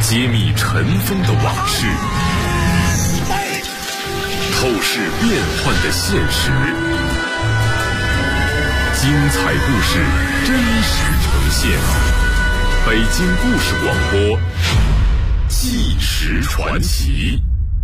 揭秘尘封的往事，透视变幻的现实。精彩故事真实呈现，北京故事广播，纪实传奇。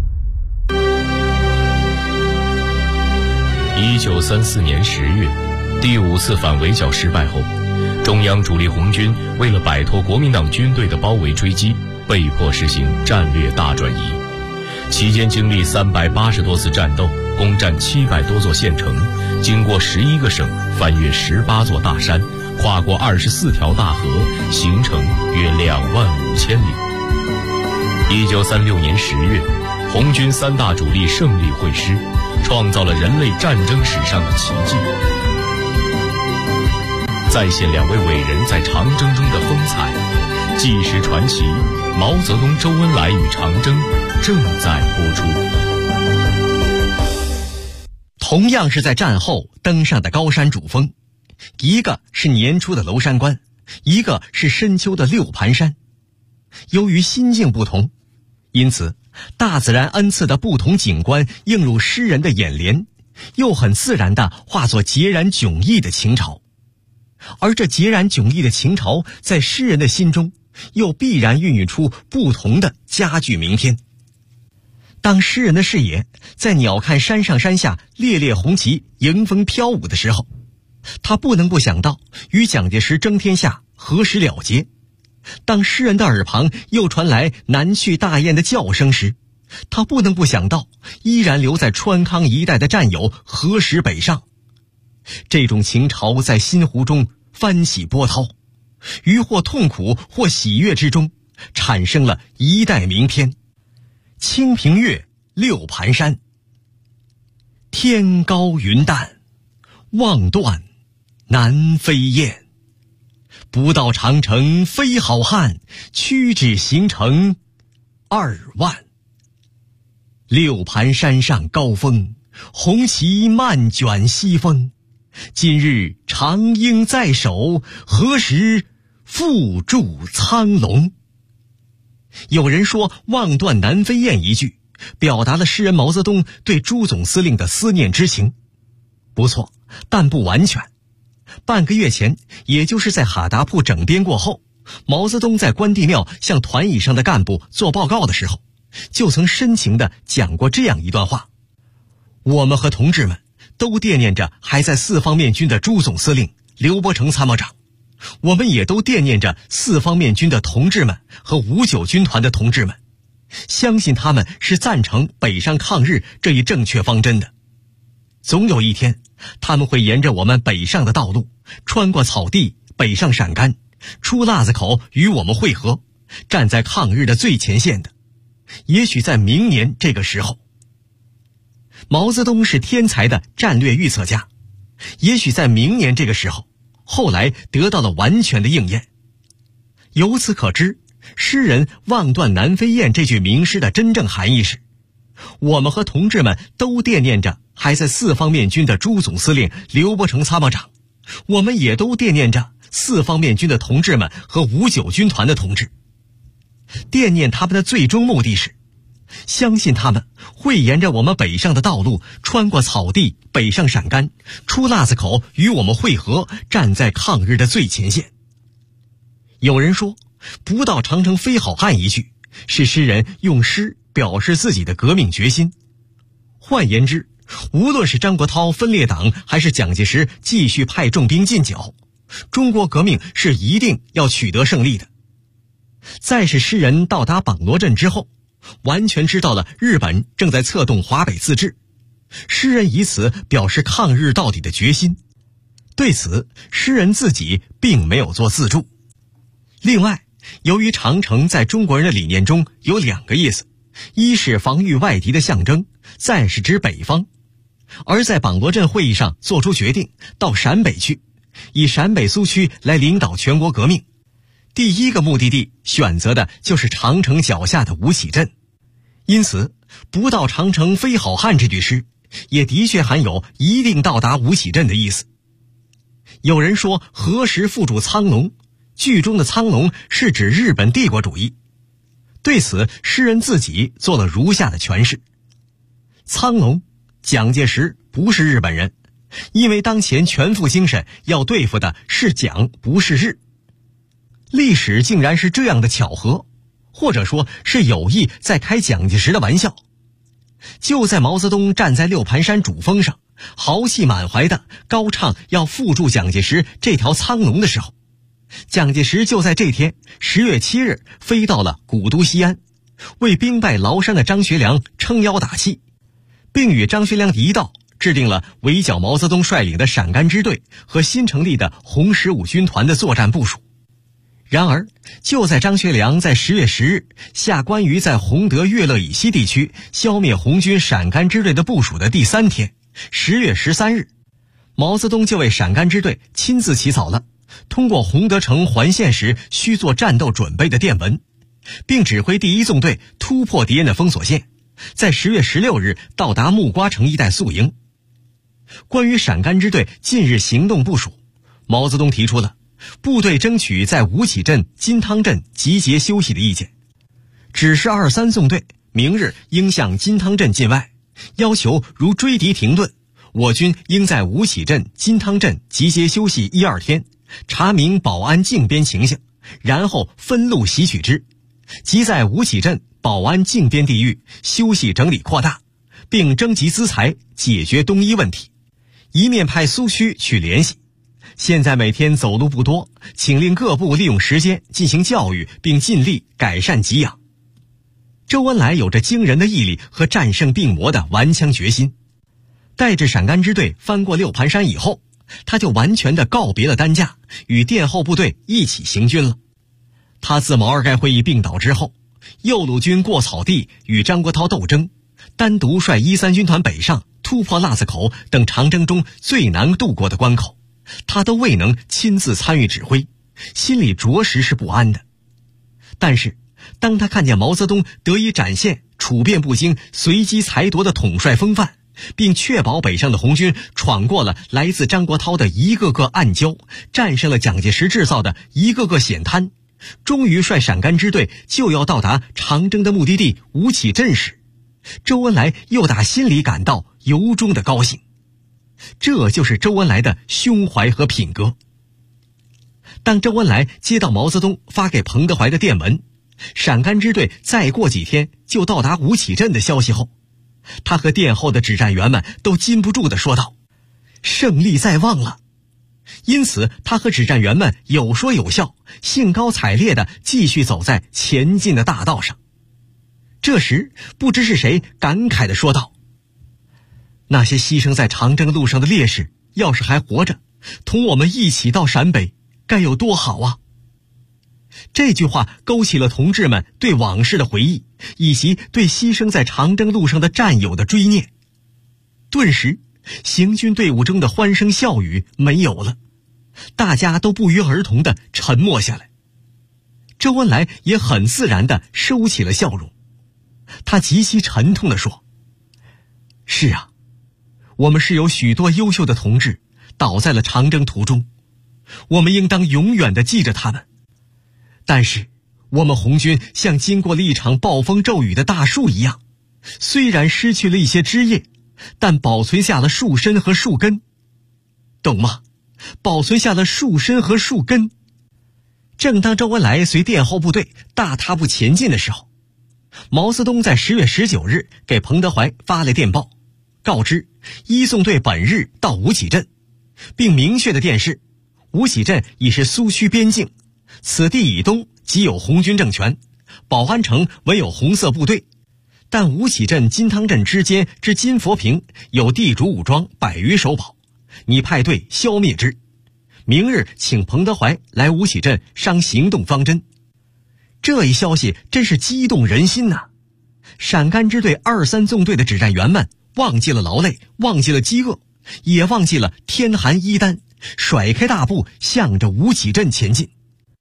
1934年10月，第5次反围剿失败后，中央主力红军为了摆脱国民党军队的包围追击，被迫实行战略大转移。期间经历380多次战斗，攻占700多座县城，经过11个省，翻越18座大山，跨过24条大河，行程约25000里。1936年10月，红军3大主力胜利会师，创造了人类战争史上的奇迹，再现2位伟人在长征中的风采。纪实传奇，毛泽东、周恩来与长征正在播出。 同样是在战后登上的高山主峰，一个是年初的娄山关，一个是深秋的六盘山。由于心境不同，因此大自然恩赐的不同景观映入诗人的眼帘，又很自然地化作截然迥异的情潮。而这截然迥异的情潮，在诗人的心中又必然孕育出不同的佳句名篇。当诗人的视野在鸟瞰山上山下烈烈红旗迎风飘舞的时候，他不能不想到与蒋介石争天下何时了结。当诗人的耳旁又传来南去大雁的叫声时，他不能不想到依然留在川康一带的战友何时北上。这种情潮在心湖中翻起波涛，于或痛苦或喜悦之中，产生了一代名篇。清平乐，六盘山。天高云淡，望断南飞雁。不到长城非好汉，屈指行程2万。六盘山上高峰，红旗漫卷西风。今日长缨在手，何时复筑苍龙？有人说望断南飞雁一句表达了诗人毛泽东对朱总司令的思念之情。不错，但不完全。半个月前，也就是在哈达铺整编过后，毛泽东在关帝庙向团以上的干部做报告的时候，就曾深情地讲过这样一段话：我们和同志们都惦念着还在4方面军的朱总司令、刘伯承参谋长，我们也都惦念着4方面军的同志们和59军团的同志们，相信他们是赞成北上抗日这一正确方针的。总有一天，他们会沿着我们北上的道路，穿过草地，北上陕甘，出腊子口与我们会合，站在抗日的最前线的。也许在明年这个时候，毛泽东是天才的战略预测家，也许在明年这个时候，后来得到了完全的应验。由此可知，诗人望断南飞雁这句名诗的真正含义是：我们和同志们都惦念着还在4方面军的朱总司令、刘伯承参谋长，我们也都惦念着4方面军的同志们和59军团的同志。惦念他们的最终目的是相信他们会沿着我们北上的道路，穿过草地，北上陕甘，出腊子口与我们会合，站在抗日的最前线。有人说不到长城非好汉一句是诗人用诗表示自己的革命决心。换言之，无论是张国焘分裂党，还是蒋介石继续派重兵进剿，中国革命是一定要取得胜利的。再是诗人到达榜罗镇之后，完全知道了日本正在策动华北自治，诗人以此表示抗日到底的决心。对此，诗人自己并没有做自注。另外，由于长城在中国人的理念中有2个意思，一是防御外敌的象征，再是指北方。而在榜罗镇会议上做出决定，到陕北去，以陕北苏区来领导全国革命。第一个目的地选择的就是长城脚下的吴起镇。因此，不到长城非好汉这句诗，也的确含有一定到达吴起镇的意思。有人说何时复筑苍龙，剧中的苍龙是指日本帝国主义。 对此，诗人自己做了如下的诠释：苍龙，蒋介石不是日本人，因为当前全副精神要对付的是蒋，不是日。历史竟然是这样的巧合，或者说是有意在开蒋介石的玩笑。就在毛泽东站在六盘山主峰上，豪气满怀的高唱要缚住蒋介石这条苍龙的时候，蒋介石就在这天10月7日飞到了古都西安，为兵败崂山的张学良撑腰打气，并与张学良一道制定了围剿毛泽东率领的陕甘支队和新成立的红15军团的作战部署。然而，就在张学良在10月10日下关于在洪德岳乐以西地区消灭红军陕甘支队的部署的第3天，10月13日，毛泽东就为陕甘支队亲自起草了通过洪德城环线时需做战斗准备的电文，并指挥第1纵队突破敌人的封锁线，在10月16日到达木瓜城一带宿营。关于陕甘支队近日行动部署，毛泽东提出了部队争取在吴起镇、金汤镇集结休息的意见，指示2、3纵队明日应向金汤镇进外，要求如追敌停顿，我军应在吴起镇、金汤镇集结休息1、2天，查明保安靖边情形，然后分路袭取之，即在吴起镇、保安靖边地域休息整理扩大，并征集资财解决东伊问题。一面派苏区去联系。现在每天走路不多，请令各部利用时间进行教育，并尽力改善给养。周恩来有着惊人的毅力和战胜病魔的顽强决心。带着陕甘支队翻过六盘山以后，他就完全的告别了担架，与殿后部队一起行军了。他自毛二盖会议病倒之后，右路军过草地与张国焘斗争，单独率1、3军团北上，突破腊子口等长征中最难渡过的关口，他都未能亲自参与指挥，心里着实是不安的。但是当他看见毛泽东得以展现处变不惊、随机裁夺的统帅风范，并确保北上的红军闯过了来自张国焘的一个个暗礁，战胜了蒋介石制造的一个个险滩，终于率陕甘支队就要到达长征的目的地吴起镇时，周恩来又打心里感到由衷的高兴。这就是周恩来的胸怀和品格。当周恩来接到毛泽东发给彭德怀的电文，陕甘支队再过几天就到达吴起镇的消息后，他和殿后的指战员们都禁不住地说道：胜利在望了。因此他和指战员们有说有笑，兴高采烈地继续走在前进的大道上。这时不知是谁感慨地说道：那些牺牲在长征路上的烈士要是还活着，同我们一起到陕北，该有多好啊。这句话勾起了同志们对往事的回忆，以及对牺牲在长征路上的战友的追念。顿时行军队伍中的欢声笑语没有了，大家都不约而同地沉默下来。周恩来也很自然地收起了笑容，他极其沉痛地说：是啊，我们是有许多优秀的同志倒在了长征途中，我们应当永远地记着他们。但是我们红军像经过了一场暴风骤雨的大树一样，虽然失去了一些枝叶，但保存下了树身和树根，懂吗？保存下了树身和树根。正当周恩来随殿后部队大踏步前进的时候，毛泽东在10月19日给彭德怀发了电报，告知1纵队本日到吴起镇，并明确的电示吴起镇已是苏区边境，此地以东即有红军政权，保安城唯有红色部队，但吴起镇、金汤镇之间之金佛坪有地主武装100余守保，你派队消灭之。明日请彭德怀来吴起镇商行动方针。这一消息真是激动人心呐！陕甘支队2、3纵队的指战员们忘记了劳累，忘记了饥饿，也忘记了天寒衣单，甩开大步向着吴起镇前进。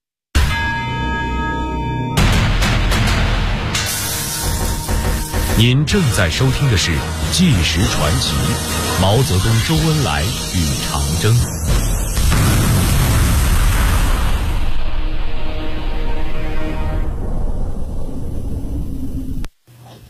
您正在收听的是《纪实传奇》，毛泽东、周恩来与长征。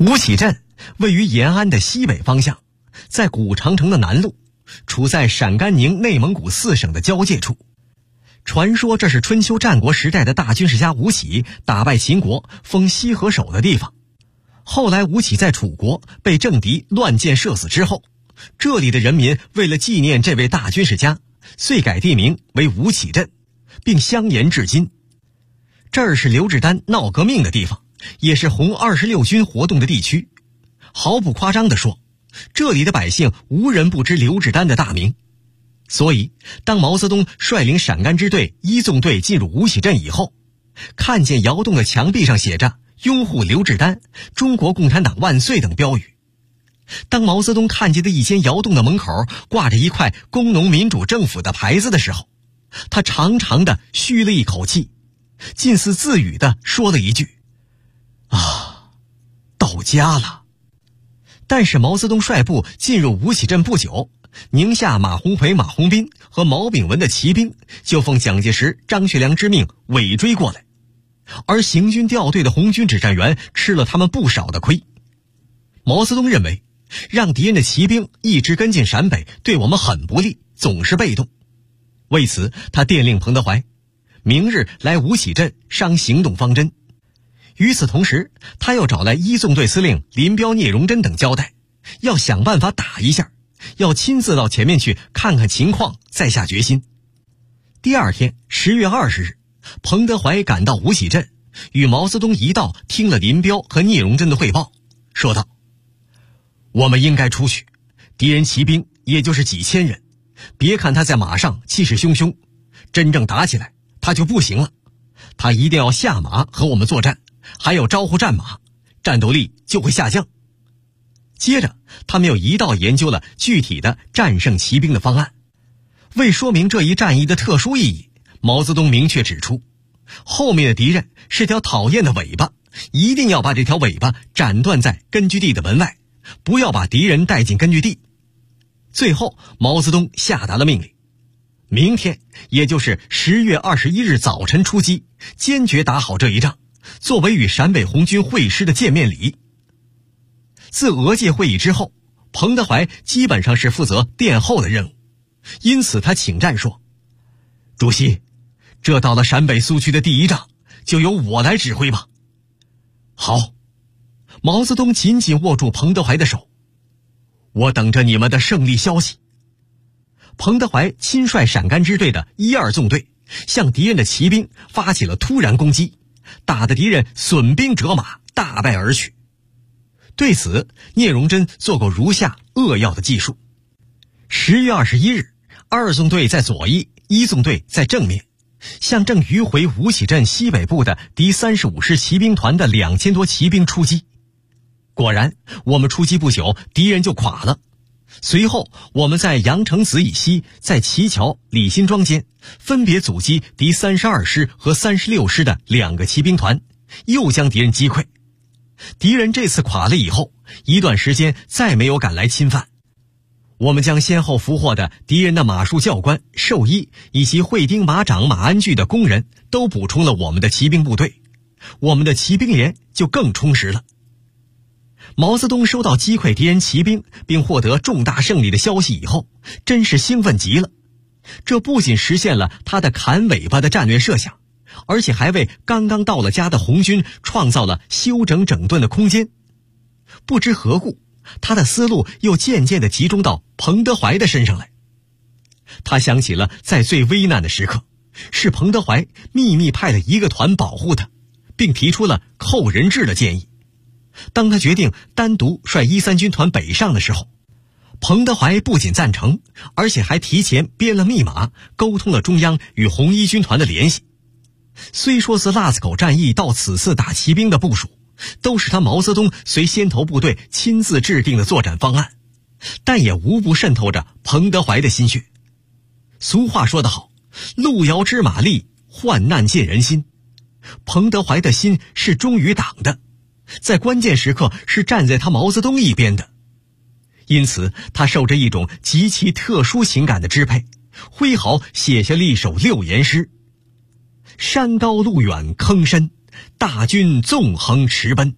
吴起镇位于延安的西北方向，在古长城的南麓，处在陕甘宁内蒙古4省的交界处。传说这是春秋战国时代的大军事家吴起打败秦国封西河首的地方。后来吴起在楚国被政敌乱箭射死之后，这里的人民为了纪念这位大军事家，遂改地名为吴起镇，并相沿至今。这儿是刘志丹闹革命的地方，也是红26军活动的地区。毫不夸张地说，这里的百姓无人不知刘志丹的大名。所以当毛泽东率领陕甘支队1纵队进入吴起镇以后，看见窑洞的墙壁上写着拥护刘志丹、中国共产党万岁等标语。当毛泽东看见的一间窑洞的门口挂着一块工农民主政府的牌子的时候，他长长的吁了一口气，近似自语的说了一句：啊，到家了。但是毛泽东率部进入吴起镇不久，宁夏马鸿逵、马鸿宾和毛炳文的骑兵就奉蒋介石、张学良之命尾追过来，而行军调队的红军指战员吃了他们不少的亏。毛泽东认为，让敌人的骑兵一直跟进陕北对我们很不利，总是被动。为此他电令彭德怀明日来吴起镇商行动方针。与此同时，他又找来1纵队司令林彪、聂荣臻等交代，要想办法打一下，要亲自到前面去看看情况，再下决心。第二天10月20日，彭德怀赶到吴起镇，与毛泽东一道听了林彪和聂荣臻的汇报，说道：我们应该出去，敌人骑兵也就是几千人，别看他在马上气势汹汹，真正打起来他就不行了，他一定要下马和我们作战，还有招呼战马，战斗力就会下降。接着他们又一道研究了具体的战胜骑兵的方案。为说明这一战役的特殊意义，毛泽东明确指出，后面的敌人是条讨厌的尾巴，一定要把这条尾巴斩断在根据地的门外，不要把敌人带进根据地。最后毛泽东下达了命令，明天也就是10月21日早晨出击，坚决打好这一仗，作为与陕北红军会师的见面礼。自俄界会议之后，彭德怀基本上是负责殿后的任务，因此他请战说：主席，这到了陕北苏区的第一仗，就由我来指挥吧。好。毛泽东紧紧握住彭德怀的手，我等着你们的胜利消息。彭德怀亲率陕甘支队的1、2纵队向敌人的骑兵发起了突然攻击，打得敌人损兵折马，大败而去。对此，聂荣臻做过如下扼要的记述。10月21日，2纵队在左翼，1纵队在正面，向正迂回吴起镇西北部的敌35师骑兵团的2000多骑兵出击。果然，我们出击不久，敌人就垮了。随后，我们在阳城子以西，在齐桥、李辛庄间，分别阻击敌32师和36师的2个骑兵团，又将敌人击溃。敌人这次垮了以后，一段时间再没有赶来侵犯。我们将先后俘获的敌人的马术教官、兽医以及会钉马掌、马鞍具的工人都补充了我们的骑兵部队，我们的骑兵连就更充实了。毛泽东收到击溃敌人骑兵并获得重大胜利的消息以后，真是兴奋极了。这不仅实现了他的砍尾巴的战略设想，而且还为刚刚到了家的红军创造了休整整顿的空间。不知何故，他的思路又渐渐地集中到彭德怀的身上来。他想起了在最危难的时刻，是彭德怀秘密派了一个团保护他，并提出了扣人质的建议。当他决定单独率1、3军团北上的时候，彭德怀不仅赞成，而且还提前编了密码，沟通了中央与红一军团的联系。虽说是腊子口战役到此次打骑兵的部署，都是他毛泽东随先头部队亲自制定的作战方案，但也无不渗透着彭德怀的心血。俗话说得好，路遥知马力，患难见人心。彭德怀的心是忠于党的，在关键时刻是站在他毛泽东一边的。因此他受着一种极其特殊情感的支配，挥毫写下了一首6言诗：山高路远坑深，大军纵横驰奔，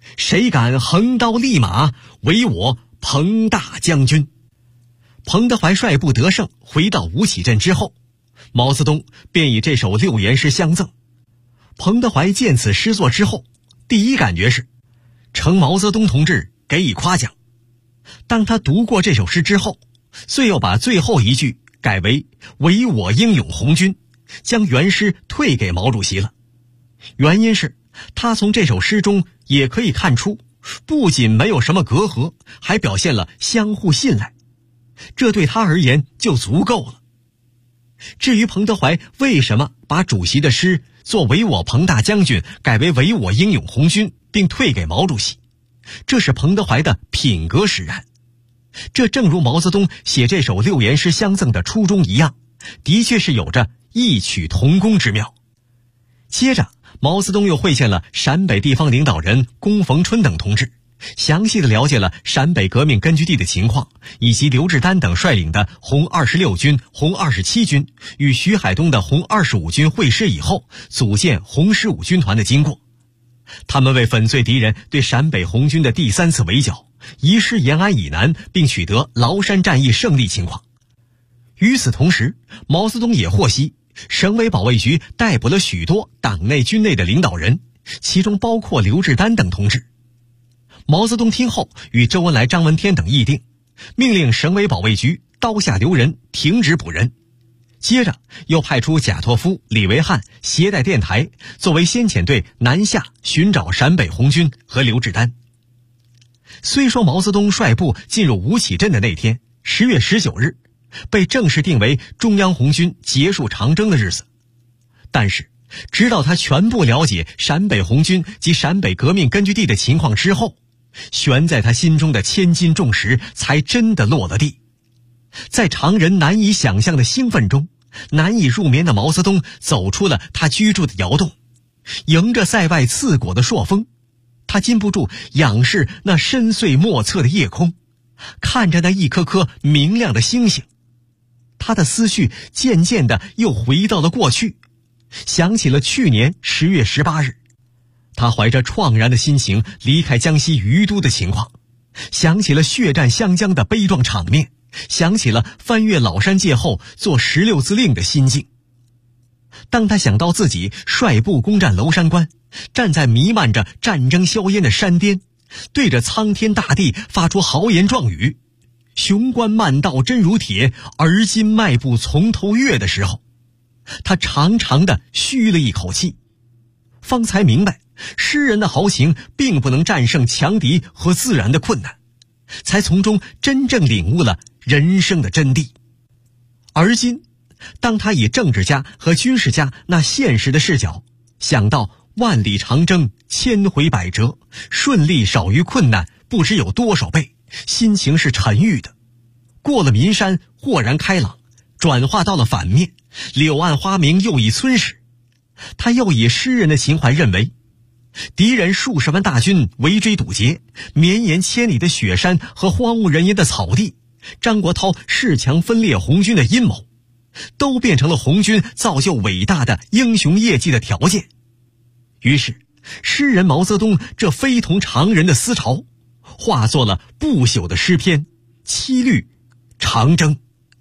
谁敢横刀立马，为我彭大将军。彭德怀率部得胜，回到吴起镇之后，毛泽东便以这首六言诗相赠。彭德怀见此诗作之后，第一感觉是承毛泽东同志给予夸奖。当他读过这首诗之后，遂又把最后一句改为唯我英勇红军，将原诗退给毛主席了。原因是他从这首诗中也可以看出，不仅没有什么隔阂，还表现了相互信赖，这对他而言就足够了。至于彭德怀为什么把主席的诗作唯我彭大将军改为唯我英勇红军，并退给毛主席，这是彭德怀的品格使然。这正如毛泽东写这首六言诗相赠的初衷一样，的确是有着异曲同工之妙。接着毛泽东又会见了陕北地方领导人龚逢春等同志，详细地了解了陕北革命根据地的情况，以及刘志丹等率领的红26军、红27军与徐海东的红25军会师以后，组建红15军团的经过。他们为粉碎敌人对陕北红军的第3次围剿，移师延安以南，并取得崂山战役胜利情况。与此同时，毛泽东也获悉省委保卫局逮捕了许多党内军内的领导人，其中包括刘志丹等同志。毛泽东听后与周恩来、张闻天等议定，命令省委保卫局刀下留人，停止捕人。接着又派出贾拓夫、李维汉携带电台，作为先遣队南下寻找陕北红军和刘志丹。虽说毛泽东率部进入吴起镇的那天10月19日被正式定为中央红军结束长征的日子，但是直到他全部了解陕北红军及陕北革命根据地的情况之后，悬在他心中的千斤重石才真的落了地。在常人难以想象的兴奋中，难以入眠的毛泽东走出了他居住的窑洞，迎着塞外刺骨的朔风，他禁不住仰视那深邃莫测的夜空，看着那一颗颗明亮的星星。他的思绪渐渐地又回到了过去，想起了去年10月18日，他怀着怆然的心情离开江西余都的情况，想起了血战湘江的悲壮场面，想起了翻越老山界后做16字令的心境。当他想到自己率部攻占娄山关，站在弥漫着战争硝烟的山巅，对着苍天大地发出豪言壮语，雄关漫道真如铁，而今迈步从头越的时候，他长长地吁了一口气，方才明白诗人的豪情并不能战胜强敌和自然的困难，才从中真正领悟了人生的真谛。而今当他以政治家和军事家那现实的视角想到万里长征千回百折，顺利少于困难不知有多少倍，心情是沉郁的。过了岷山豁然开朗，转化到了反面，柳暗花明又一村时。他又以诗人的情怀认为，敌人数十万大军围追堵截，绵延千里的雪山和荒无人烟的草地，张国焘恃强分裂红军的阴谋，都变成了红军造就伟大的英雄业绩的条件。于是诗人毛泽东这非同常人的思潮，化作了不朽的诗篇，七律长征。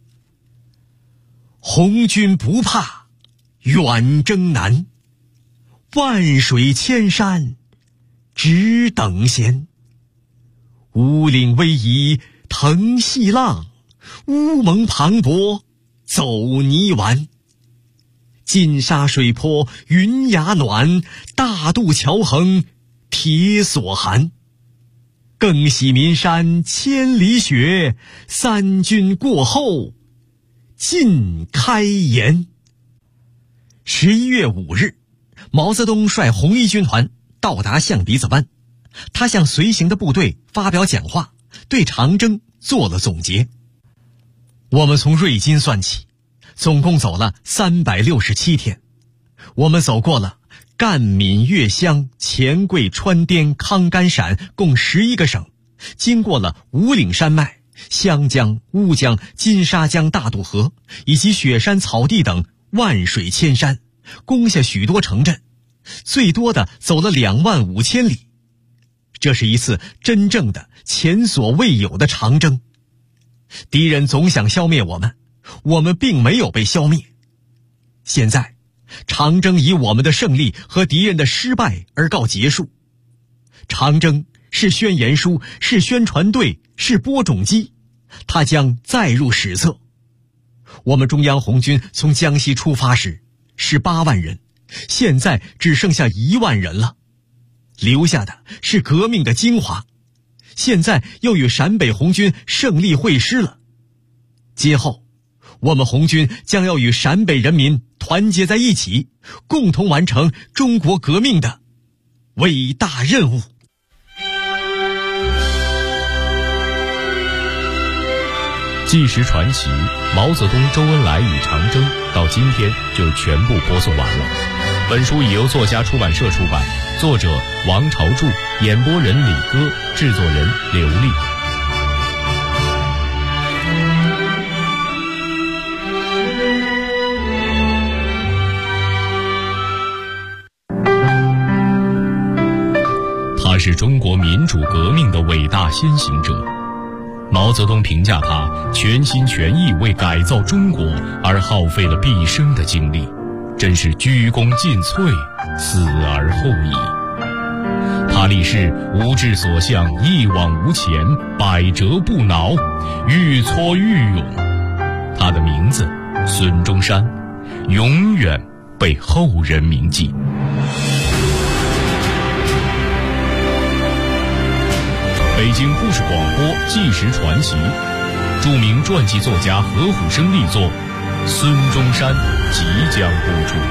红军不怕远征难，万水千山只等闲。乌岭逶迤腾细浪，乌蒙磅礴走泥丸。金沙水泊云崖暖，大渡桥横铁索寒。更喜岷山千里雪，三军过后尽开颜。11月5日，毛泽东率红一军团到达象鼻子湾，他向随行的部队发表讲话，对长征做了总结。我们从瑞金算起，总共走了367天。我们走过了赣闽粤湘黔桂川滇康甘陕共11个省，经过了五岭山脉、湘江、乌江、金沙江大渡河以及雪山草地等万水千山，攻下许多城镇，最多的走了25000里。 这是一次真正的前所未有的长征。敌人总想消灭我们，我们并没有被消灭。现在，长征以我们的胜利和敌人的失败而告结束。长征是宣言书，是宣传队，是播种机，它将载入史册。我们中央红军从江西出发时18万人，现在只剩下1万人了，留下的是革命的精华，现在又与陕北红军胜利会师了。今后，我们红军将要与陕北人民团结在一起，共同完成中国革命的伟大任务。 纪实传奇毛泽东、周恩来与长征到今天就全部播送完了。本书已由作家出版社出版，作者王朝柱，演播人李歌，制作人刘丽。他是中国民主革命的伟大先行者。毛泽东评价他全心全意为改造中国而耗费了毕生的精力，真是鞠躬尽瘁，死而后已。他立誓无志所向，一往无前，百折不挠，愈挫愈勇。他的名字孙中山永远被后人铭记。北京故事广播纪实传奇，著名传记作家何虎生力作《孙中山》即将播出。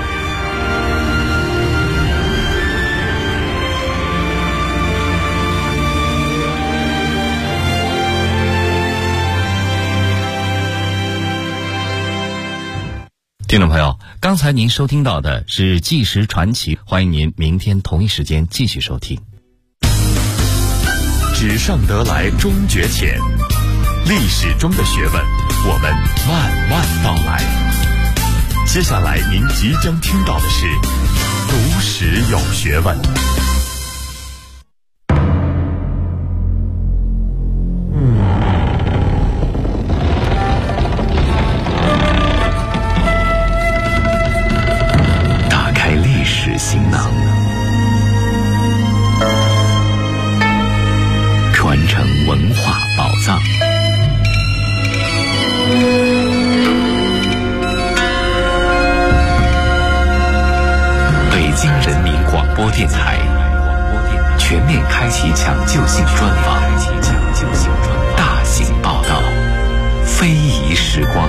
听众朋友，刚才您收听到的是纪实传奇，欢迎您明天同一时间继续收听。 纸上得来终觉浅，历史中的学问，我们慢慢道来。接下来您即将听到的是读史有学问。 打开历史行囊，传承文化宝藏。北京人民广播电台全面开启抢救性专访，大型报道，非遗时光。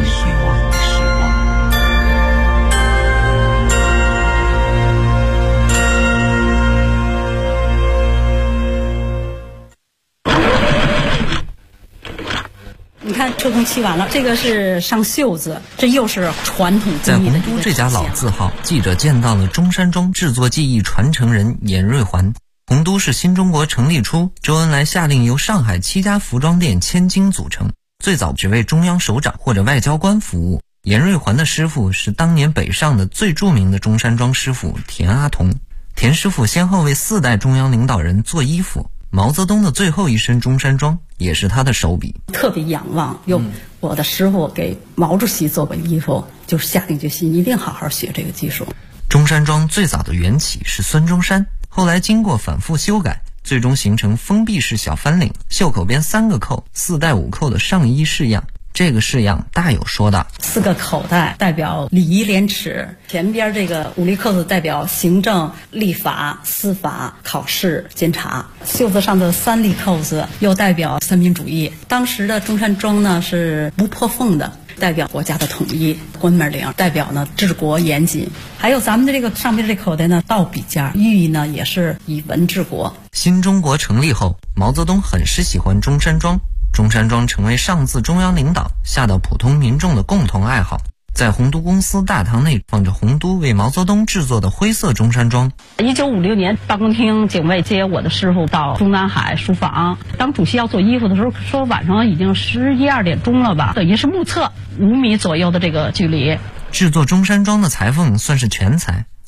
你看车工漆完了，这个是上袖子，这又是传统工艺的。 在洪都这家老字号，记者见到了中山装制作技艺传承人严瑞环。洪都是新中国成立初，周恩来下令由上海7家服装店千金组成，最早只为中央首长或者外交官服务。严瑞环的师傅是当年北上的最著名的中山装师傅田阿童。田师傅先后为4代中央领导人做衣服，毛泽东的最后一身中山装也是他的手笔。 特别仰望，我的师傅给毛主席做过衣服，就是下定决心一定好好学这个技术。 中山装最早的缘起是孙中山，后来经过反复修改，最终形成封闭式小翻领，袖口边3个扣，4带5扣的上衣式样。这个式样大有说道，4 个口袋代表礼仪廉耻，前边这个5粒扣子代表行政、立法、司法、考试、监察，袖子上的3粒扣子又代表三民主义。当时的中山装呢是不破缝的，代表国家的统一。关门领代表呢治国严谨，还有咱们的这个上面这口袋呢倒笔架，寓意呢也是以文治国。 新中国成立后，毛泽东很是喜欢中山装，中山装成为上自中央领导下到普通民众的共同爱好。在洪都公司大堂内放着洪都为毛泽东制作的灰色中山装。 1956年，办公厅警卫接我的师傅到中南海书房，当主席要做衣服的时候，说晚上已经11、2点钟了吧，等于是目测5米左右的这个距离。 制作中山装的裁缝算是全才，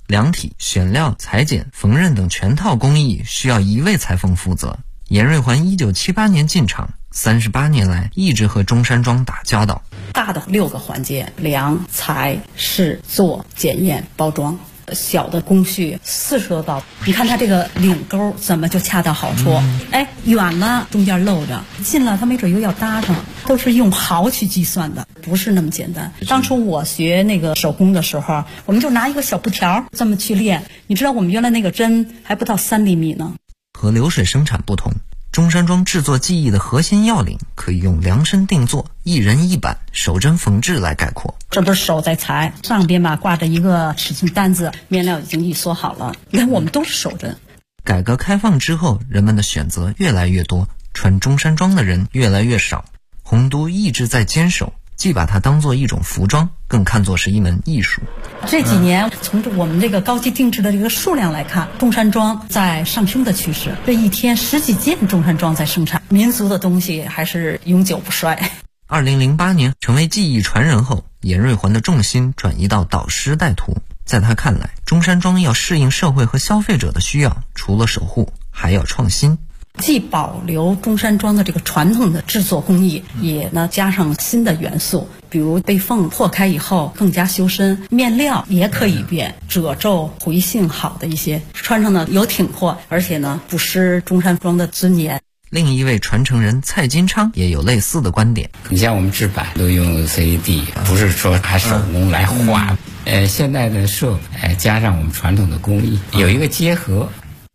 量体、选料、裁剪、缝纫等全套工艺需要一位裁缝负责。严瑞环1978年进厂，38年来一直和中山装打交道。 大的6个环节：量、裁、试、做、检验、包装。小的工序40多道，你看它这个领钩怎么就恰到好处？远了中间漏着，近了它没准又要搭上，都是用毫去计算的，不是那么简单。当初我学那个手工的时候，我们就拿一个小布条这么去练，你知道我们原来那个针还不到3厘米呢。 和流水生产不同，中山装制作技艺的核心要领可以用量身定做、一人一板、手针缝制来概括。 这不是手在裁，上边吧挂着一个尺寸单子，面料已经一缩好了。你看我们都是手针。 改革开放之后，人们的选择越来越多，穿中山装的人越来越少。洪都一直在坚守，既把它当作一种服装，更看作是一门艺术。 这几年从我们这个高级定制的这个数量来看，中山装在上升的趋势。这一天10几件中山装在生产，民族的东西还是永久不衰。 2008年成为技艺传人后，严瑞环的重心转移到导师带徒。在他看来，中山装要适应社会和消费者的需要，除了守护，还要创新。 既保留中山装的这个传统的制作工艺，也加上新的元素，比如被缝破开以后更加修身，面料也可以变，褶皱回性好的一些，穿上有挺阔，而且不失中山装的尊严。 另一位传承人蔡金昌也有类似的观点。 你像我们制版都用 CAD， 不是说拿手工来画。现在的设加上我们传统的工艺，有一个结合。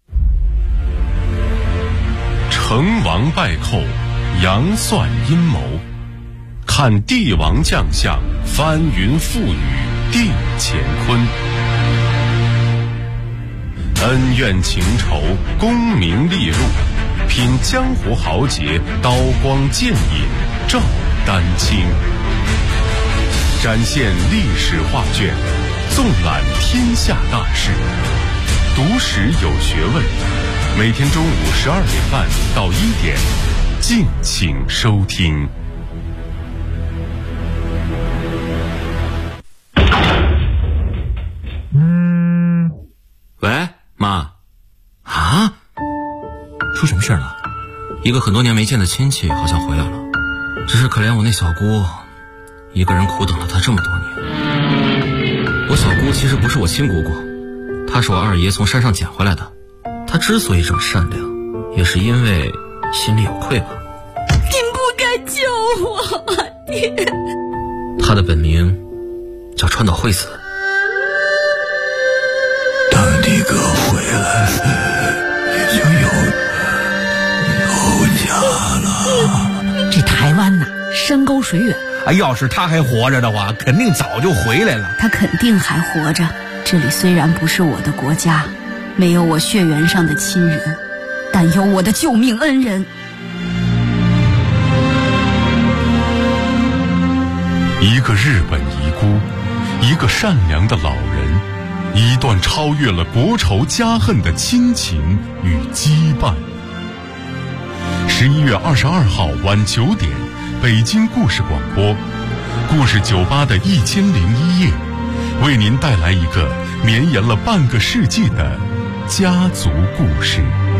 成王败寇，杨算阴谋，看帝王将相，翻云覆雨定乾坤。恩怨情仇，功名利禄，品江湖豪杰，刀光剑影照丹青。展现历史画卷，纵览天下大事，读史有学问。每天中午12点半到1点，敬请收听。 喂，妈。啊？出什么事了？一个很多年没见的亲戚好像回来了，只是可怜我那小姑，一个人苦等了她这么多年。我小姑其实不是我亲姑姑，她是我二爷从山上捡回来的。她之所以这么善良，也是因为心里有愧吧。 您不该救我，爹。 她的本名叫川岛惠子。 当你哥回来，你就有家了。 这台湾呐，山高水远。 要是他还活着的话，肯定早就回来了。 他肯定还活着。这里虽然不是我的国家，没有我血缘上的亲人，但有我的救命恩人。 一个日本遗孤，一个善良的老人，一段超越了国仇家恨的亲情与羁绊。11月22号晚9点，北京故事广播，故事酒吧的1001夜，为您带来一个绵延了半个世纪的家族故事。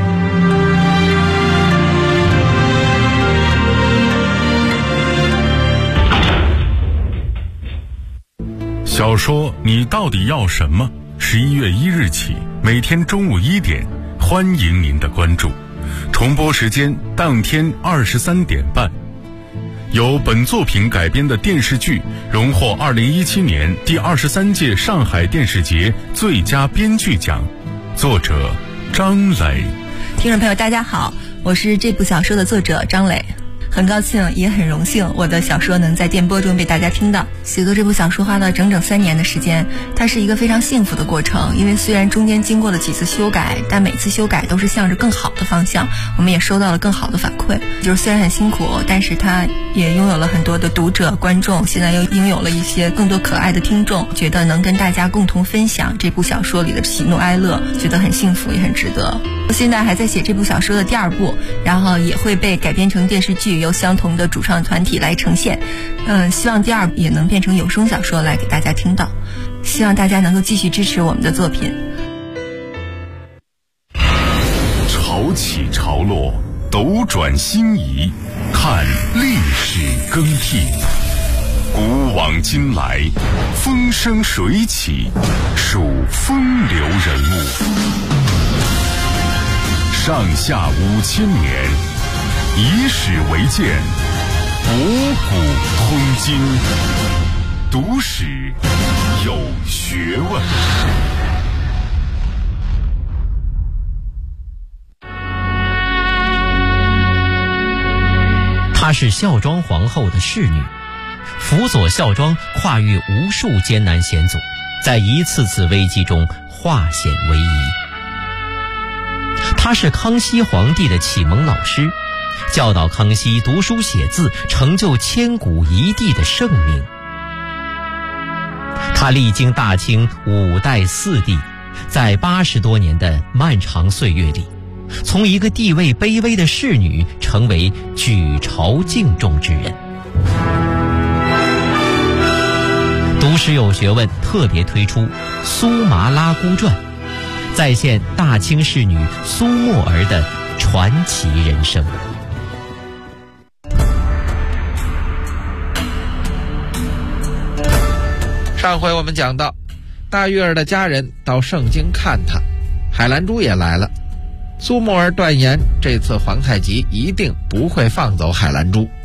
小说你到底要什么？11月1日起，每天中午1点，欢迎您的关注。重播时间当天23点半。由本作品改编的电视剧荣获2017年第23届上海电视节最佳编剧奖，作者张磊。 听众朋友大家好，我是这部小说的作者张磊，很高兴也很荣幸我的小说能在电波中被大家听到。写作这部小说花了整整3年的时间，它是一个非常幸福的过程，因为虽然中间经过了几次修改，但每次修改都是向着更好的方向，我们也收到了更好的反馈。就是虽然很辛苦，但是它也拥有了很多的读者观众，现在又拥有了一些更多可爱的听众，觉得能跟大家共同分享这部小说里的喜怒哀乐，觉得很幸福也很值得。现在还在写这部小说的第2部，然后也会被改编成电视剧， 由相同的主创团体来呈现。希望第2部也能变成有声小说来给大家听到。希望大家能够继续支持我们的作品。 潮起潮落，斗转星移，看历史更替。古往今来，风生水起，数风流人物。上下5000年，以史为鉴，博古通今。读史有学问。 她是孝庄皇后的侍女，辅佐孝庄跨越无数艰难险阻，在一次次危机中化险为夷。她是康熙皇帝的启蒙老师，教导康熙读书写字，成就千古一帝的圣明。她历经大清5代4帝，在80多年的漫长岁月里，从一个地位卑微的侍女成为举朝敬重之人。读史有学问特别推出《苏麻拉姑传》，再现大清侍女苏沫儿的传奇人生。 上回我们讲到，大玉儿的家人到盛京看她，海兰珠也来了。苏沫儿断言，这次皇太极一定不会放走海兰珠。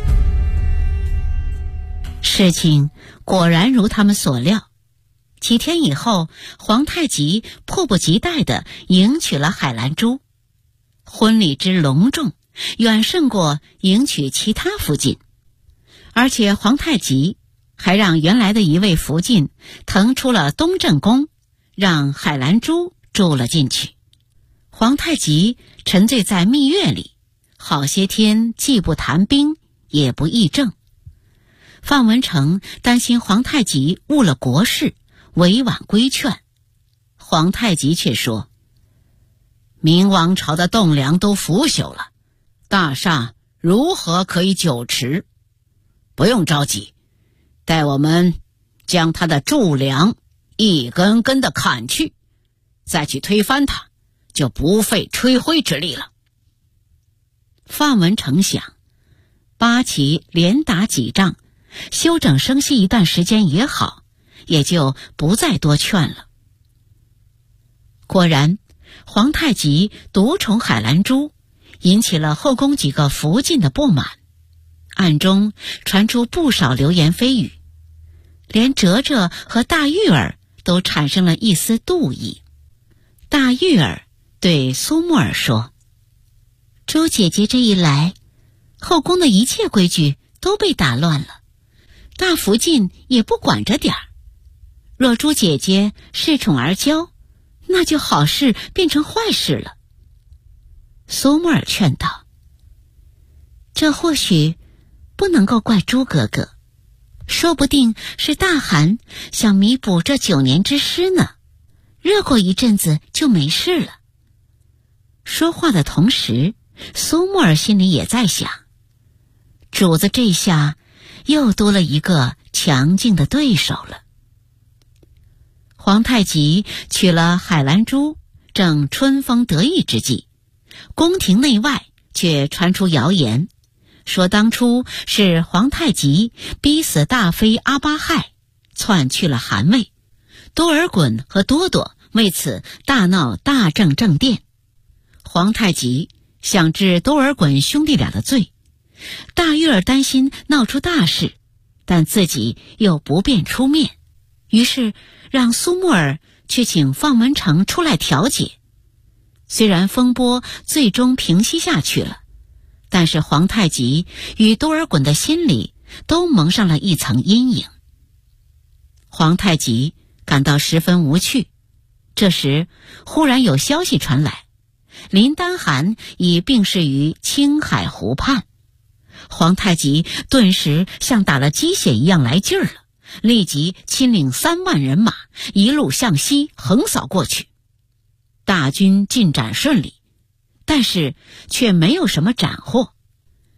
事情果然如他们所料，几天以后，皇太极迫不及待地迎娶了海兰珠。婚礼之隆重，远胜过迎娶其他福晋，而且皇太极还让原来的一位福晋腾出了东正宫，让海兰珠住了进去。皇太极沉醉在蜜月里，好些天既不谈兵，也不议政。范文成担心皇太极误了国事，委婉规劝。皇太极却说，明王朝的栋梁都腐朽了，大厦如何可以久持？不用着急，待我们将他的柱梁一根根的砍去，再去推翻它，就不费吹灰之力了。范文成想，八旗连打几仗，休整生息一段时间也好，也就不再多劝了。果然，皇太极独宠海兰珠，引起了后宫几个福晋的不满，暗中传出不少流言蜚语，连哲哲和大玉儿都产生了一丝妒意。大玉儿对苏沫儿说，朱姐姐这一来，后宫的一切规矩都被打乱了，大福晋也不管着点儿。若朱姐姐恃宠而骄，那就好事变成坏事了。苏沫儿劝道，这或许不能够怪朱哥哥，说不定是大汗想弥补这9年之失呢，热过一阵子就没事了。说话的同时，苏沫儿心里也在想，主子这下又多了一个强劲的对手了。皇太极娶了海兰珠，正春风得意之际，宫廷内外却传出谣言，说当初是皇太极逼死大妃阿巴亥，篡去了汗位，多尔衮和多多为此大闹大政正殿。皇太极想治多尔衮兄弟俩的罪，大玉儿担心闹出大事，但自己又不便出面，于是让苏沫儿去请范文成出来调解。虽然风波最终平息下去了，但是皇太极与多尔衮的心里都蒙上了一层阴影。皇太极感到十分无趣。这时忽然有消息传来，林丹汗已病逝于青海湖畔。皇太极顿时像打了鸡血一样来劲儿了，立即亲领3万人马，一路向西横扫过去。大军进展顺利，但是却没有什么斩获。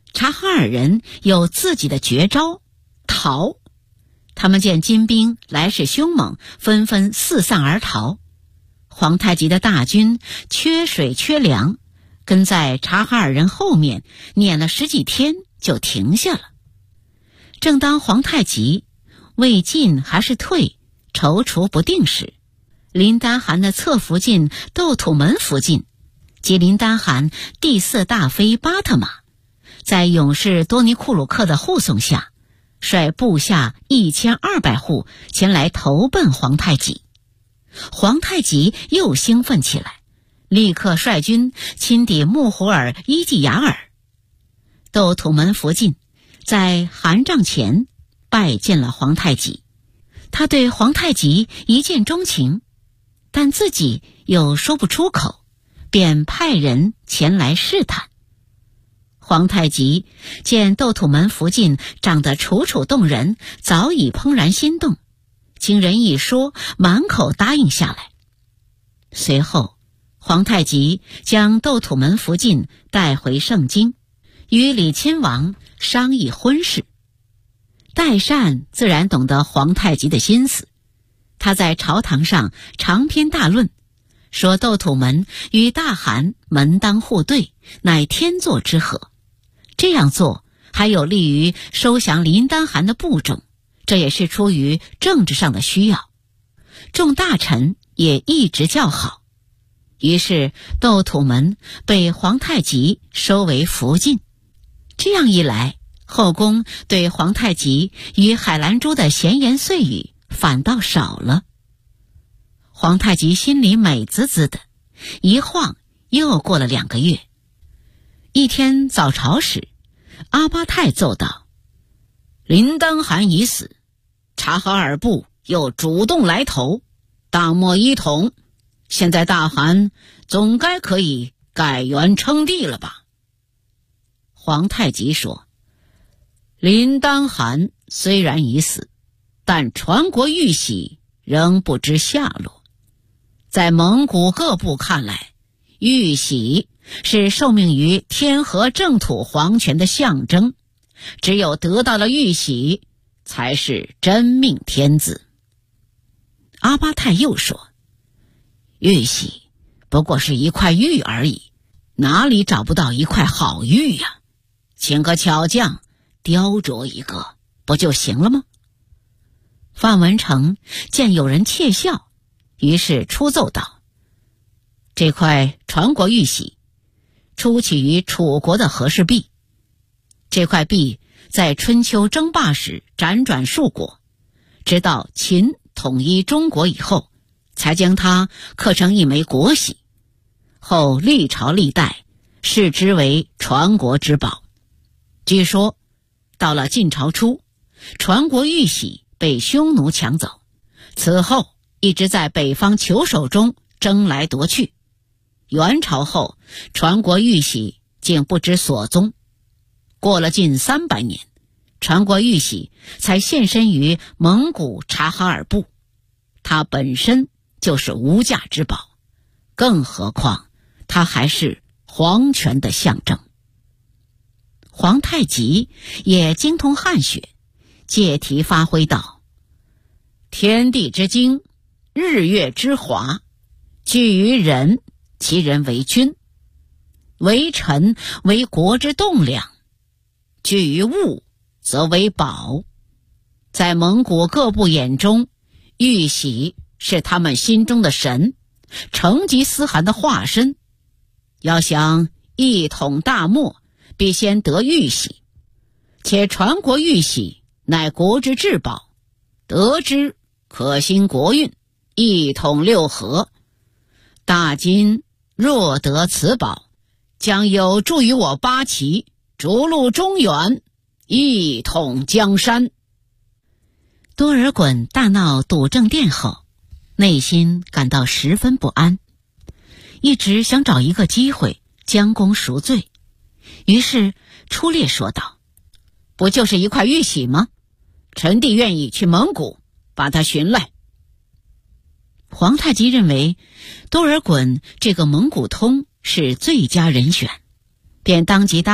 察哈尔人有自己的绝招逃，他们见金兵来势凶猛，纷纷四散而逃。皇太极的大军缺水缺粮，跟在察哈尔人后面撵了10几天就停下了。正当皇太极未进还是退踌躇不定时，林丹汗的侧福晋窦土门福晋及林丹汗第4大妃巴特玛，在勇士多尼库鲁克的护送下，率部下1200户前来投奔皇太极。皇太极又兴奋起来，立刻率军亲抵木胡尔伊季雅尔。窦土门福晋在汗帐前拜见了皇太极，他对皇太极一见钟情，但自己又说不出口，便派人前来试探。皇太极见窦土门福晋长得楚楚动人，早已怦然心动，经人一说，满口答应下来。随后皇太极将窦土门福晋带回盛京，与李亲王商议婚事。代善自然懂得皇太极的心思，他在朝堂上长篇大论，说窦土门与大汗门当户对，乃天作之合，这样做还有利于收降林丹汗的部众，这也是出于政治上的需要。众大臣也一直叫好，于是窦土门被皇太极收为福晋。这样一来，后宫对皇太极与海兰珠的闲言碎语反倒少了。皇太极心里美滋滋的，一晃又过了2个月。一天早朝时，阿巴泰奏道：林丹汗已死，察哈尔部又主动来投，大漠一统，现在大汗总该可以改元称帝了吧？皇太极说：林丹汗虽然已死，但传国玉玺仍不知下落。在蒙古各部看来，玉玺是受命于天和正土皇权的象征，只有得到了玉玺，才是真命天子。阿巴泰又说：玉玺不过是一块玉而已，哪里找不到一块好玉呀？请个巧匠雕琢一个不就行了吗？范文成见有人窃笑，于是出奏道：这块传国玉玺出起于楚国的和氏璧，这块璧在春秋争霸时辗转数国，直到秦统一中国以后，才将它刻成一枚国玺，后历朝历代视之为传国之宝。据说到了晋朝初，传国玉玺被匈奴抢走，此后一直在北方求守中争来夺去。元朝后，传国玉玺竟不知所踪。过了近300年，传国玉玺才现身于蒙古察哈尔部，它本身就是无价之宝，更何况它还是皇权的象征。皇太极也精通汉学，借题发挥道：天地之精，日月之华，居于人，其人为君；为臣，为国之栋梁；居于物，则为宝。在蒙古各部眼中，玉玺是他们心中的神，成吉思汗的化身。要想一统大漠，必先得玉玺，且传国玉玺乃国之至宝，得之可兴国运，一统六合。大金若得此宝，将有助于我八旗逐鹿中原，一统江山。多尔衮大闹笃政殿后，内心感到十分不安，一直想找一个机会将功赎罪。于是出列说道：不就是一块玉玺吗？臣弟愿意去蒙古把它寻来。皇太极认为多尔衮这个蒙古通是最佳人选，便当即答应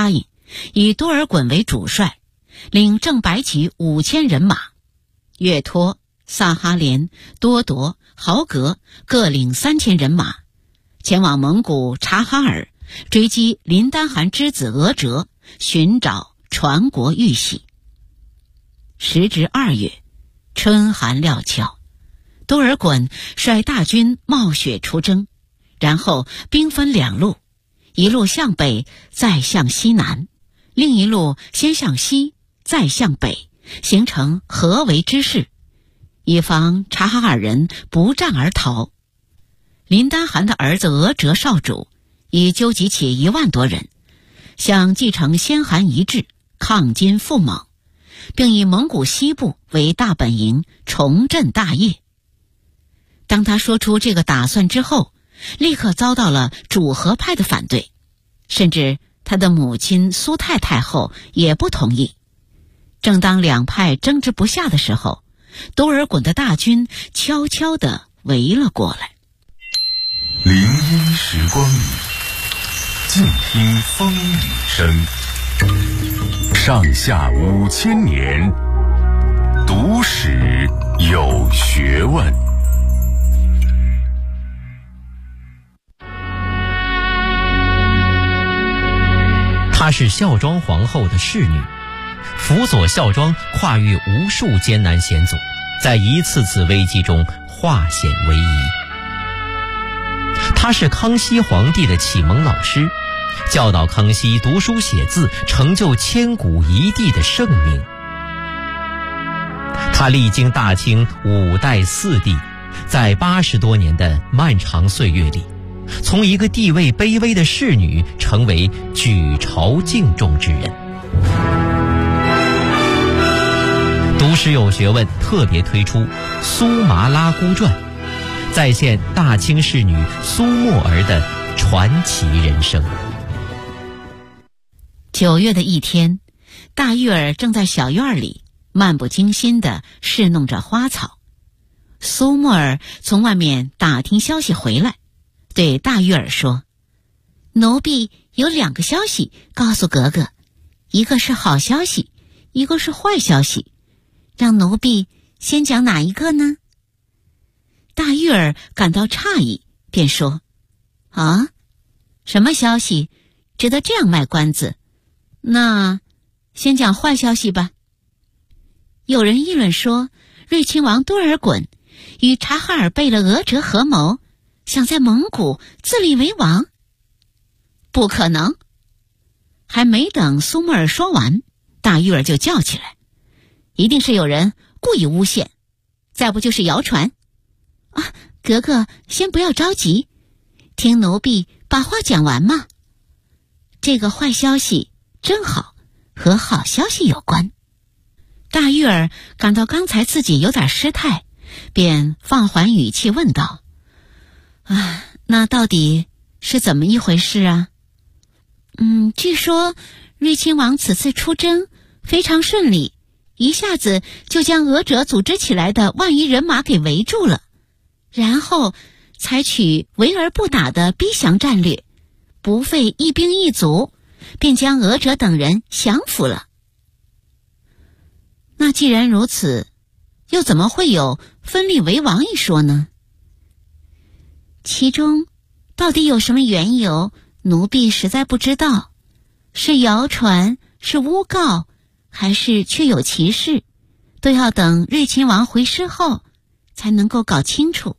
以多尔衮为主帅，领正白旗5000人马，岳托、萨哈连、多铎、豪格各领3000人马，前往蒙古察哈尔追击林丹汗之子额哲，寻找传国玉玺。时值2月，春寒料峭，多尔衮率大军冒雪出征，然后兵分2路，一路向北，再向西南，另一路先向西，再向北，形成合围之势，以防察哈尔人不战而逃。林丹汗的儿子额哲少主已纠集起1万多人，想继承先汗遗志，抗金复蒙，并以蒙古西部为大本营，重振大业。当他说出这个打算之后，立刻遭到了主和派的反对，甚至他的母亲苏太太后也不同意。正当两派争执不下的时候，多尔衮的大军悄悄地围了过来。 林荫时光里，静听风雨声。上下5000年，读史有学问。 她是孝庄皇后的侍女，辅佐孝庄跨越无数艰难险阻，在一次次危机中化险为夷。她是康熙皇帝的启蒙老师，教导康熙读书写字，成就千古一帝的盛名。她历经大清5代4帝，在80多年的漫长岁月里，从一个地位卑微的侍女成为举朝敬重之人。读史有学问特别推出《苏麻拉姑传》，再现大清侍女苏沫儿的传奇人生。 9月的一天，大玉儿正在小院里漫不经心地侍弄着花草。苏沫儿从外面打听消息回来，对大玉儿说：“奴婢有2个消息告诉格格，一个是好消息，一个是坏消息，让奴婢先讲哪一个呢？”大玉儿感到诧异，便说：“啊，什么消息值得这样卖关子？那先讲坏消息吧。有人议论说，睿亲王多尔衮与察哈尔贝勒额哲合谋，想在蒙古自立为王。”不可能！还没等苏沫儿说完，大玉儿就叫起来：“一定是有人故意诬陷，再不就是谣传。啊，格格先不要着急，听奴婢把话讲完嘛。这个坏消息正好和好消息有关。”大玉儿感到刚才自己有点失态，便放缓语气问道：“啊，那到底是怎么一回事啊？”据说睿亲王此次出征非常顺利，一下子就将额哲组织起来的万余人马给围住了，然后采取围而不打的逼降战略，不费一兵一卒，便将额哲等人降服了。那既然如此，又怎么会有分立为王一说呢？其中到底有什么缘由，奴婢实在不知道，是谣传，是诬告，还是确有其事，都要等睿亲王回师后才能够搞清楚。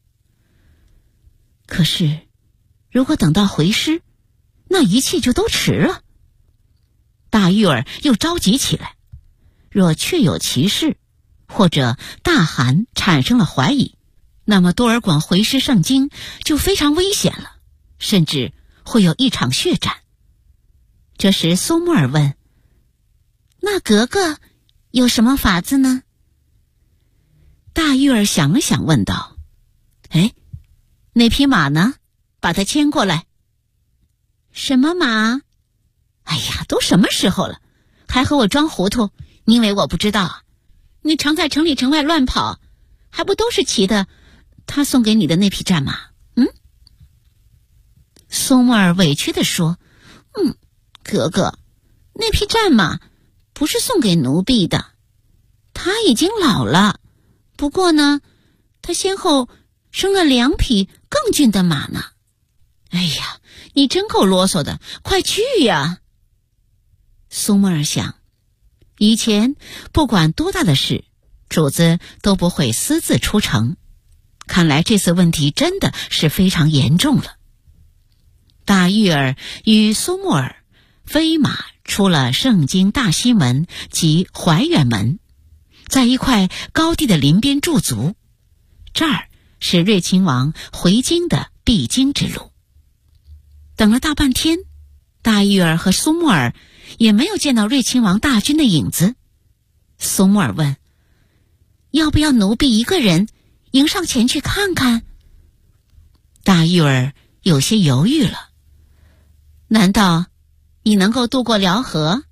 可是如果等到回师，那一切就都迟了。大玉儿又着急起来，若确有其事，或者大汗产生了怀疑，那么多尔衮回师盛京就非常危险了，甚至会有一场血战。这时苏沫儿问：“那格格有什么法子呢？”大玉儿想了想问道：“哎，那匹马呢？把它牵过来。”“什么马？”“哎呀，都什么时候了，还和我装糊涂？你以为我不知道啊？你常在城里城外乱跑，还不都是骑的他送给你的那匹战马？”苏沫儿委屈地说：“格格， 那匹战马不是送给奴婢的，他已经老了。不过呢，他先后生了2匹更俊的马呢。哎呀，你真够啰嗦的，快去呀！苏沫儿想，以前不管多大的事，主子都不会私自出城，看来这次问题真的是非常严重了。大玉儿与苏沫儿飞马出了盛京大西门及怀远门，在一块高地的林边驻足，这儿是瑞亲王回京的必经之路。等了大半天，大玉儿和苏沫儿也没有见到瑞亲王大军的影子。苏沫儿问，要不要奴婢一个人迎上前去看看？大玉儿有些犹豫了，难道你能够渡过辽河？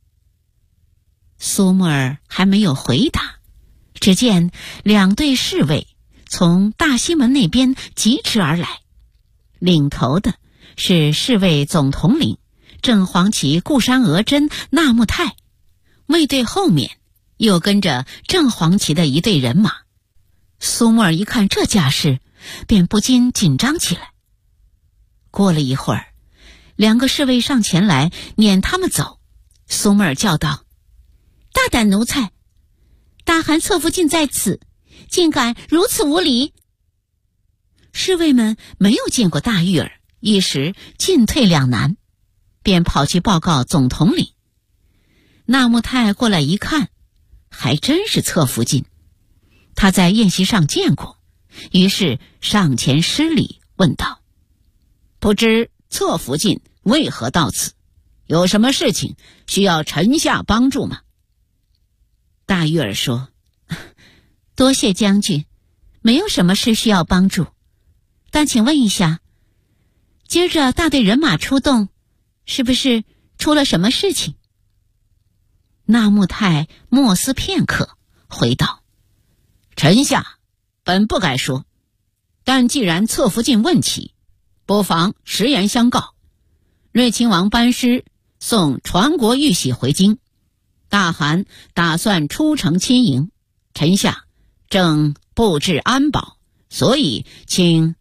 苏沫儿还没有回答，只见2队侍卫从大西门那边疾驰而来，领头的是侍卫总统领正黄旗固山额真纳木泰，卫队后面又跟着正黄旗的一队人马。苏沫儿一看这架势，便不禁紧张起来。过了一会儿，2个侍卫上前来撵他们走。苏沫儿叫道，大胆奴才，大汗侧福晋在此，竟敢如此无礼！侍卫们没有见过大玉儿，一时进退两难，便跑去报告总统领。纳木泰过来一看，还真是侧福晋，他在宴席上见过，于是上前施礼问道，不知侧福晋为何到此？有什么事情需要臣下帮助吗？大玉儿说，多谢将军，没有什么事需要帮助，但请问一下，接着大队人马出动，是不是出了什么事情？纳木泰默思片刻，回道，臣下本不该说，但既然侧福晋问起，不妨实言相告。瑞亲王班师送传国玉玺回京，大汗打算出城亲迎，臣下正布置安保，所以请……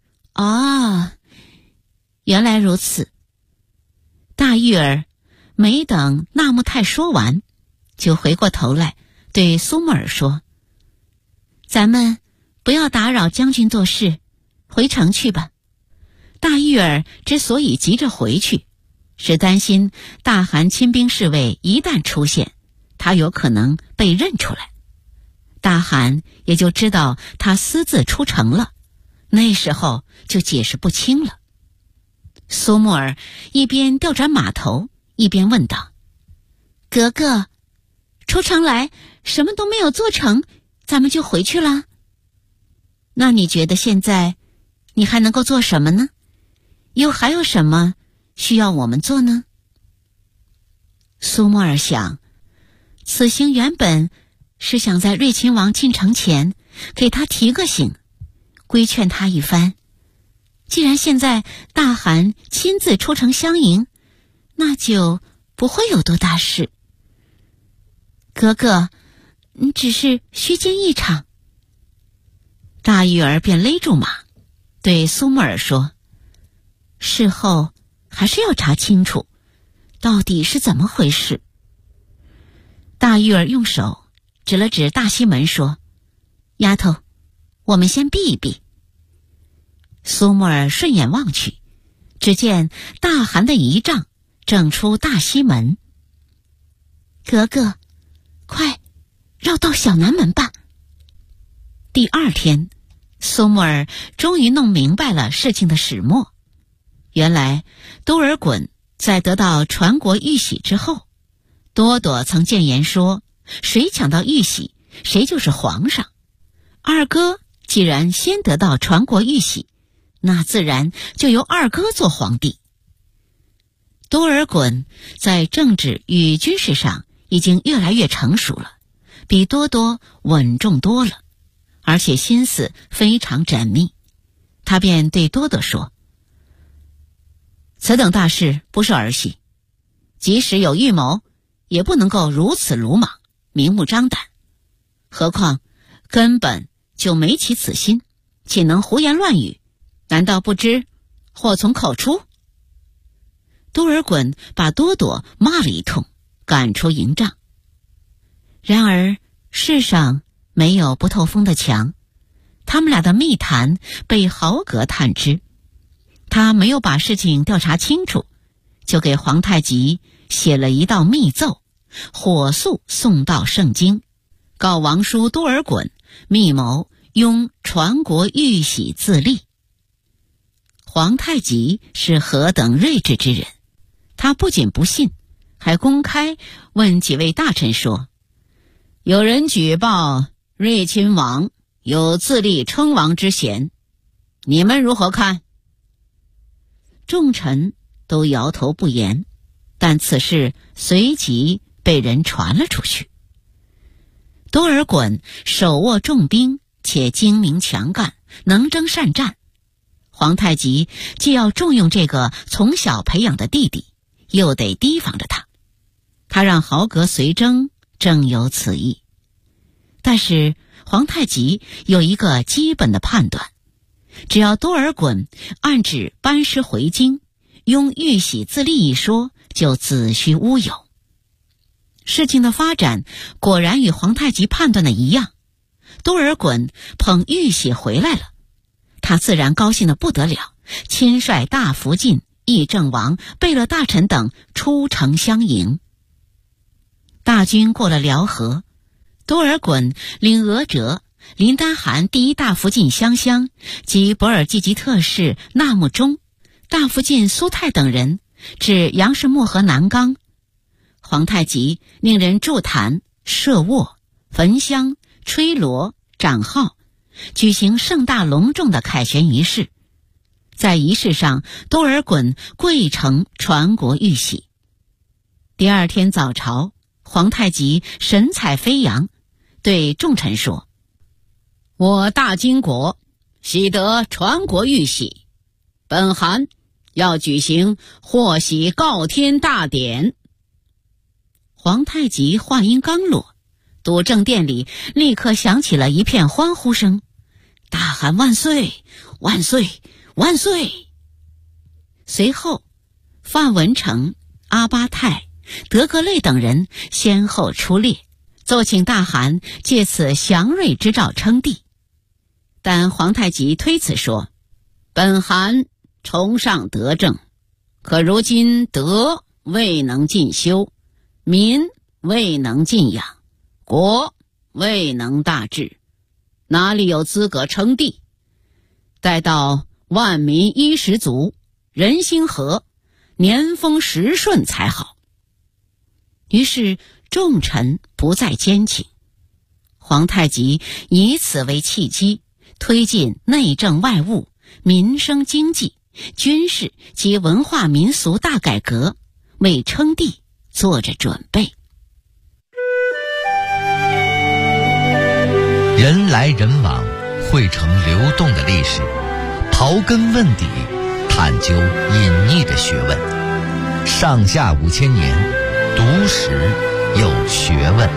原来如此。大玉儿没等纳木泰说完，就回过头来对苏沫儿说，咱们不要打扰将军做事，回城去吧。大玉儿之所以急着回去，是担心大汗亲兵侍卫一旦出现，他有可能被认出来，大汗也就知道他私自出城了，那时候就解释不清了。苏沫儿一边调转马头，一边问道，格格，出城来什么都没有做成，咱们就回去了？那你觉得现在你还能够做什么呢？又还有什么需要我们做呢？苏沫儿想，此行原本是想在瑞亲王进城前给他提个醒，规劝他一番。既然现在大汗亲自出城相迎，那就不会有多大事。格格，你只是虚惊一场。大玉儿便勒住马，对苏沫儿说，事后还是要查清楚到底是怎么回事。大玉儿用手指了指大西门说，丫头，我们先避一避。苏沫儿顺眼望去，只见大汗的仪仗正出大西门。格格，快绕到小南门吧。第2天，苏沫儿终于弄明白了事情的始末。原来多尔衮在得到传国玉玺之后，多铎曾谏言说，谁抢到玉玺，谁就是皇上。二哥既然先得到传国玉玺，那自然就由二哥做皇帝。多尔衮在政治与军事上已经越来越成熟了，比多多稳重多了，而且心思非常缜密。他便对多多说，此等大事不是儿戏，即使有预谋， 也不能够如此鲁莽，明目张胆。何况根本就没起此心，岂能胡言乱语？难道不知祸从口出？多尔衮把多铎骂了一通，赶出营帐。然而世上没有不透风的墙，他们俩的密谈被豪格探知，他没有把事情调查清楚，就给皇太极写了一道密奏，火速送到盛京，告王叔多尔衮密谋拥传国玉玺自立。皇太极是何等睿智之人，他不仅不信，还公开问几位大臣说，有人举报睿亲王有自立称王之嫌，你们如何看？众臣都摇头不言，但此事随即被人传了出去。多尔衮手握重兵，且精明强干，能征善战。皇太极既要重用这个从小培养的弟弟，又得提防着他。他让豪格随征，正有此意。但是皇太极有一个基本的判断，只要多尔衮按旨班师回京，拥玉玺自立一说就子虚乌有。事情的发展果然与皇太极判断的一样，多尔衮捧玉玺回来了，他自然高兴得不得了，亲率大福晋、议政王、贝勒大臣等出城相迎。大军过了辽河，多尔衮领额哲、林丹汗第一大福晋湘乡及博尔济吉特使纳木中、大福晋苏泰等人至杨氏漠河南冈。皇太极令人筑坛、设卧、焚香、吹锣、掌号，举行盛大隆重的凯旋仪式。在仪式上，多尔衮跪呈传国玉玺。第二天早朝，皇太极神采飞扬，对众臣说，我大金国喜得传国玉玺，本汗要举行获玺告天大典。皇太极话音刚落，督正殿里立刻响起了一片欢呼声，大喊万岁万岁万岁。随后范文成、阿巴泰、德格类等人先后出列，奏请大汗借此祥瑞之兆称帝。但皇太极推辞说，本汗崇尚德政，可如今德未能尽修，民未能尽养，国未能大治，哪里有资格称帝？待到万民衣食足，人心和，年丰时顺才好。于是众臣不再坚请，皇太极以此为契机，推进内政外务、民生经济、军事及文化民俗大改革，为称帝做着准备。 人来人往，汇成流动的历史，刨根问底，探究隐匿的学问。上下5000年，读史有学问。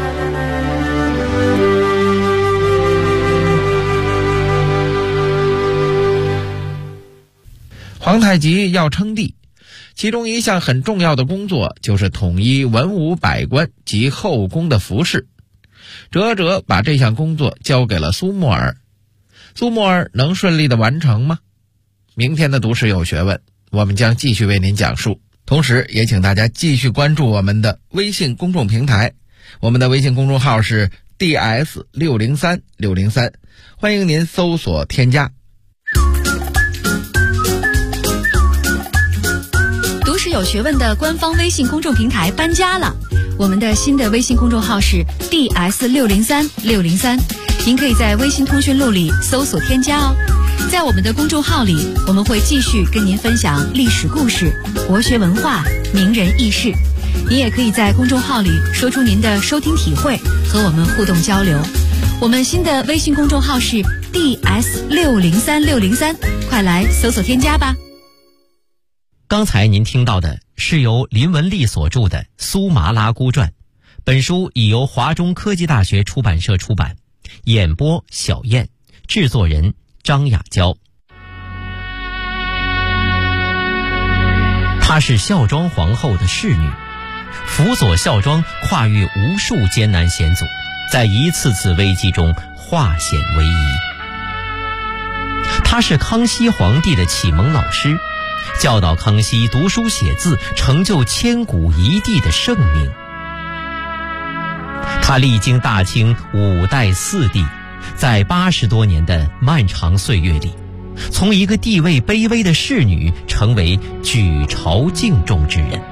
皇太极要称帝，其中一项很重要的工作就是统一文武百官及后宫的服饰。哲哲把这项工作交给了苏沫尔，苏沫尔能顺利的完成吗？明天的读史有学问，我们将继续为您讲述。同时也请大家继续关注我们的微信公众平台，我们的微信公众号是 DS603603，欢迎您搜索添加。 读史有学问的官方微信公众平台搬家了，我们的新的微信公众号是 DS603603，您可以在微信通讯录里搜索添加哦。在我们的公众号里，我们会继续跟您分享历史故事、国学文化、名人轶事。您也可以在公众号里说出您的收听体会，和我们互动交流。我们新的微信公众号是 DS603603，快来搜索添加吧。 刚才您听到的是由林文丽所著的《苏麻拉姑传》，本书已由华中科技大学出版社出版，演播小燕，制作人张雅娇。她是孝庄皇后的侍女，辅佐孝庄跨越无数艰难险阻，在一次次危机中化险为夷。她是康熙皇帝的启蒙老师，教导康熙读书写字，成就千古一帝的盛名。他历经大清5代4帝，在80多年的漫长岁月里，从一个地位卑微的侍女成为举朝敬重之人。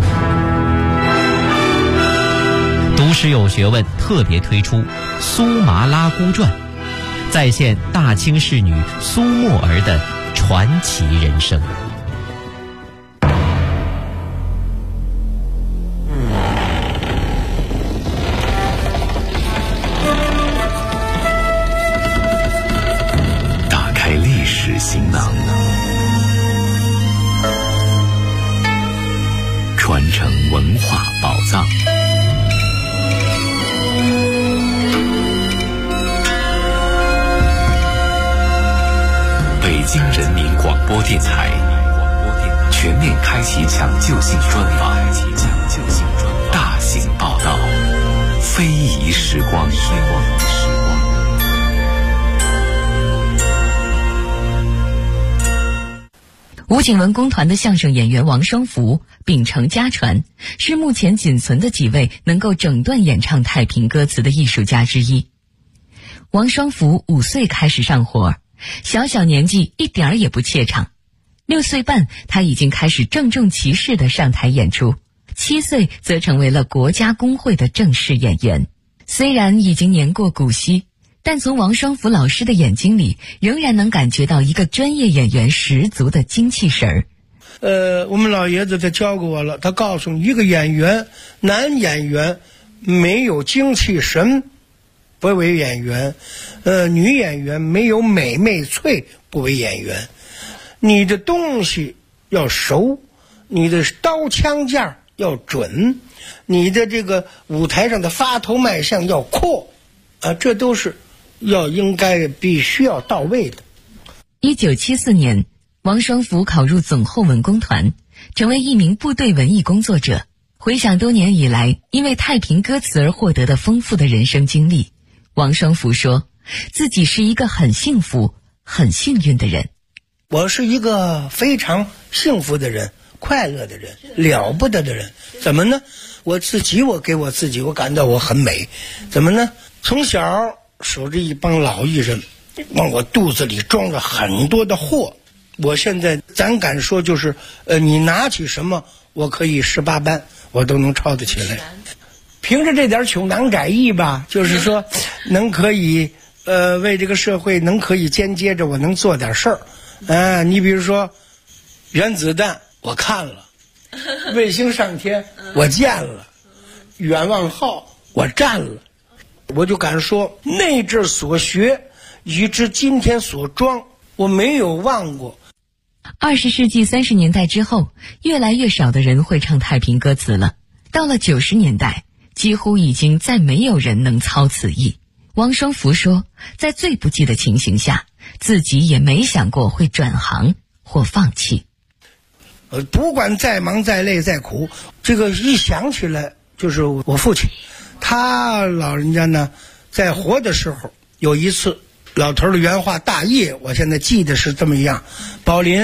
读史有学问特别推出《苏麻拉姑传》，再现大清侍女苏沫儿的传奇人生。 打开历史行囊，传承文化宝藏。北京人民广播电台全面开启抢救性专访，大型报道，非遗时光。 吴景文工团的相声演员王双福秉承家传，是目前仅存的几位能够整段演唱太平歌词的艺术家之一。王双福5岁开始上活，小小年纪一点儿也不怯场，6岁半他已经开始郑重其事地上台演出，7岁则成为了国家工会的正式演员。虽然已经年过古稀，但从王双福老师的眼睛里仍然能感觉到一个专业演员十足的精气神儿。 我们老爷子他教过我了，他告诉一个演员，男演员没有精气神不为演员，女演员没有美媚脆不为演员。你的东西要熟，你的刀枪架要准，你的这个舞台上的发头卖相要阔，这都是应该必须要到位的。 1974年，王双福考入总后文工团，成为一名部队文艺工作者。回想多年以来因为太平歌词而获得的丰富的人生经历，王双福说自己是一个很幸福很幸运的人。 我是一个非常幸福的人，快乐的人，了不得的人。怎么呢？我给我自己我感到我很美。怎么呢？从小守着一帮老艺人，往我肚子里装着很多的货。我现在咱敢说就是你拿起什么我可以18般我都能抄得起来。凭着这点穷囊窄意吧，就是说能可以为这个社会能可以间接着我能做点事儿。你比如说原子弹我看了，卫星上天我见了，远望号我站了，我就敢说内置所学以至今天所装我没有忘过。 20世纪30年代之后，越来越少的人会唱太平歌词了。到了90年代，几乎已经再没有人能操此意。王双福说，在最不济的情形下，自己也没想过会转行或放弃。 不管再忙再累再苦，这个一想起来就是我父亲，他老人家呢在活的时候有一次，老头的原话大业我现在记得是这么样：宝林